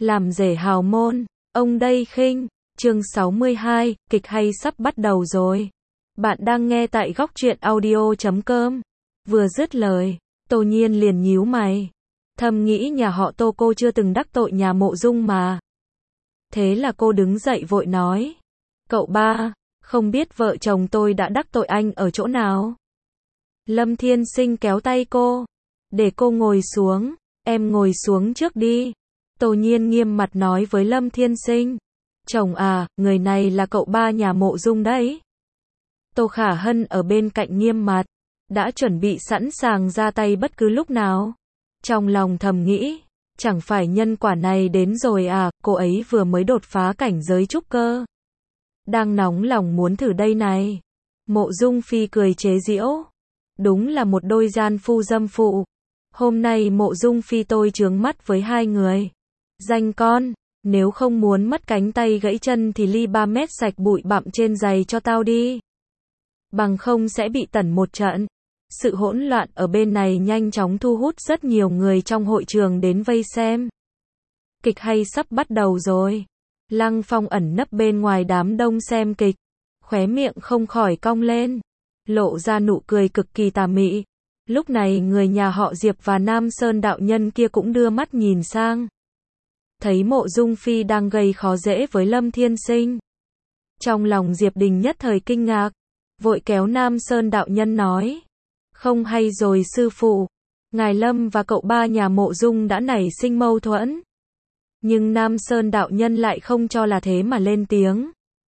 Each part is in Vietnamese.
làm rể hào môn, ông đây khinh. Chương 62, kịch hay sắp bắt đầu rồi. Bạn đang nghe tại góc truyện audio.com. Vừa dứt lời, Tô Nhiên liền nhíu mày. Thầm nghĩ nhà họ Tô cô chưa từng đắc tội nhà Mộ Dung mà. Thế là cô đứng dậy vội nói. Cậu ba, không biết vợ chồng tôi đã đắc tội anh ở chỗ nào? Lâm Thiên Sinh kéo tay cô. Để cô ngồi xuống, em ngồi xuống trước đi. Tô Nhiên nghiêm mặt nói với Lâm Thiên Sinh. Chồng à, người này là cậu ba nhà Mộ Dung đấy. Tô Khả Hân ở bên cạnh nghiêm mặt, đã chuẩn bị sẵn sàng ra tay bất cứ lúc nào. Trong lòng thầm nghĩ, chẳng phải nhân quả này đến rồi à, cô ấy vừa mới đột phá cảnh giới trúc cơ. Đang nóng lòng muốn thử đây này. Mộ Dung Phi cười chế giễu. Đúng là một đôi gian phu dâm phụ. Hôm nay Mộ Dung Phi tôi chướng mắt với hai người. Danh con, nếu không muốn mất cánh tay gãy chân thì ly 3 mét sạch bụi bặm trên giày cho tao đi. Bằng không sẽ bị tẩn một trận. Sự hỗn loạn ở bên này nhanh chóng thu hút rất nhiều người trong hội trường đến vây xem. Kịch hay sắp bắt đầu rồi. Lăng Phong ẩn nấp bên ngoài đám đông xem kịch, khóe miệng không khỏi cong lên, lộ ra nụ cười cực kỳ tà mị. Lúc này người nhà họ Diệp và Nam Sơn đạo nhân kia cũng đưa mắt nhìn sang. Thấy Mộ Dung Phi đang gây khó dễ với Lâm Thiên Sinh. Trong lòng Diệp Đình nhất thời kinh ngạc, vội kéo Nam Sơn đạo nhân nói. Không hay rồi sư phụ, ngài Lâm và cậu ba nhà Mộ Dung đã nảy sinh mâu thuẫn. Nhưng Nam Sơn đạo nhân lại không cho là thế mà lên tiếng.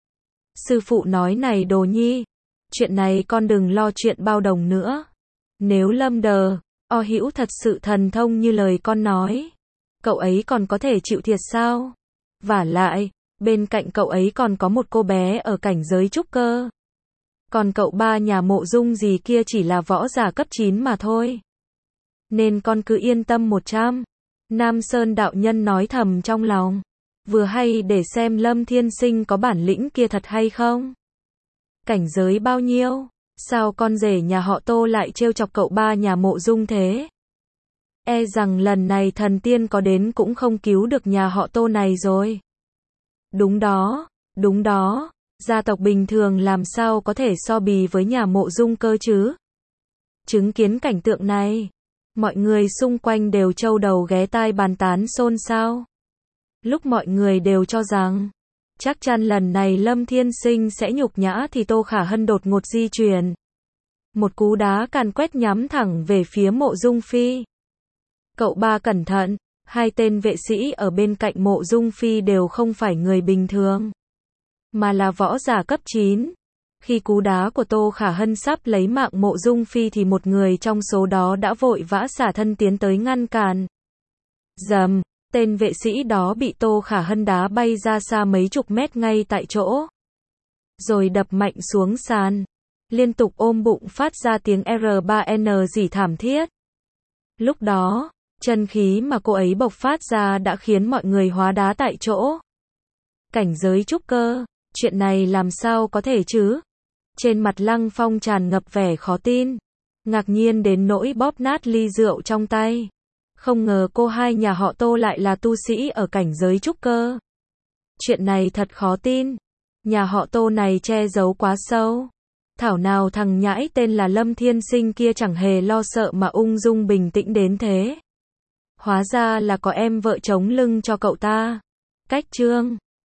Sư phụ nói này Đồ Nhi, chuyện này con đừng lo chuyện bao đồng nữa. Nếu Lâm Đờ, O Hữu thật sự thần thông như lời con nói, cậu ấy còn có thể chịu thiệt sao? Vả lại, bên cạnh cậu ấy còn có một cô bé ở cảnh giới trúc cơ. Còn cậu ba nhà Mộ Dung gì kia chỉ là võ giả cấp 9 mà thôi. Nên con cứ yên tâm 100. Nam Sơn đạo nhân nói thầm trong lòng. Vừa hay để xem Lâm Thiên Sinh có bản lĩnh kia thật hay không. Cảnh giới bao nhiêu? Sao con rể nhà họ Tô lại trêu chọc cậu ba nhà Mộ Dung thế? E rằng lần này thần tiên có đến cũng không cứu được nhà họ Tô này rồi. Đúng đó, đúng đó. Gia tộc bình thường làm sao có thể so bì với nhà Mộ Dung cơ chứ? Chứng kiến cảnh tượng này, mọi người xung quanh đều trâu đầu ghé tai bàn tán xôn xao. Lúc mọi người đều cho rằng, chắc chắn lần này Lâm Thiên Sinh sẽ nhục nhã thì Tô Khả Hân đột ngột di chuyển. Một cú đá càn quét nhắm thẳng về phía Mộ Dung Phi. Cậu ba cẩn thận, hai tên vệ sĩ ở bên cạnh Mộ Dung Phi đều không phải người bình thường, mà là võ giả cấp 9. Khi cú đá của Tô Khả Hân sắp lấy mạng Mộ Dung Phi thì một người trong số đó đã vội vã xả thân tiến tới ngăn cản. Dầm, tên vệ sĩ đó bị Tô Khả Hân đá bay ra xa mấy chục mét ngay tại chỗ. Rồi đập mạnh xuống sàn. Liên tục ôm bụng phát ra tiếng R3N rỉ thảm thiết. Lúc đó, chân khí mà cô ấy bộc phát ra đã khiến mọi người hóa đá tại chỗ. Cảnh giới trúc cơ, chuyện này làm sao có thể chứ? Trên mặt Lăng Phong tràn ngập vẻ khó tin, ngạc nhiên đến nỗi bóp nát ly rượu trong tay. Không ngờ cô hai nhà họ Tô lại là tu sĩ ở cảnh giới trúc cơ. Chuyện này thật khó tin. Nhà họ Tô này che giấu quá sâu. Thảo nào thằng nhãi tên là Lâm Thiên Sinh kia chẳng hề lo sợ mà ung dung bình tĩnh đến thế. Hóa ra là có em vợ chống lưng cho cậu ta. Cách chương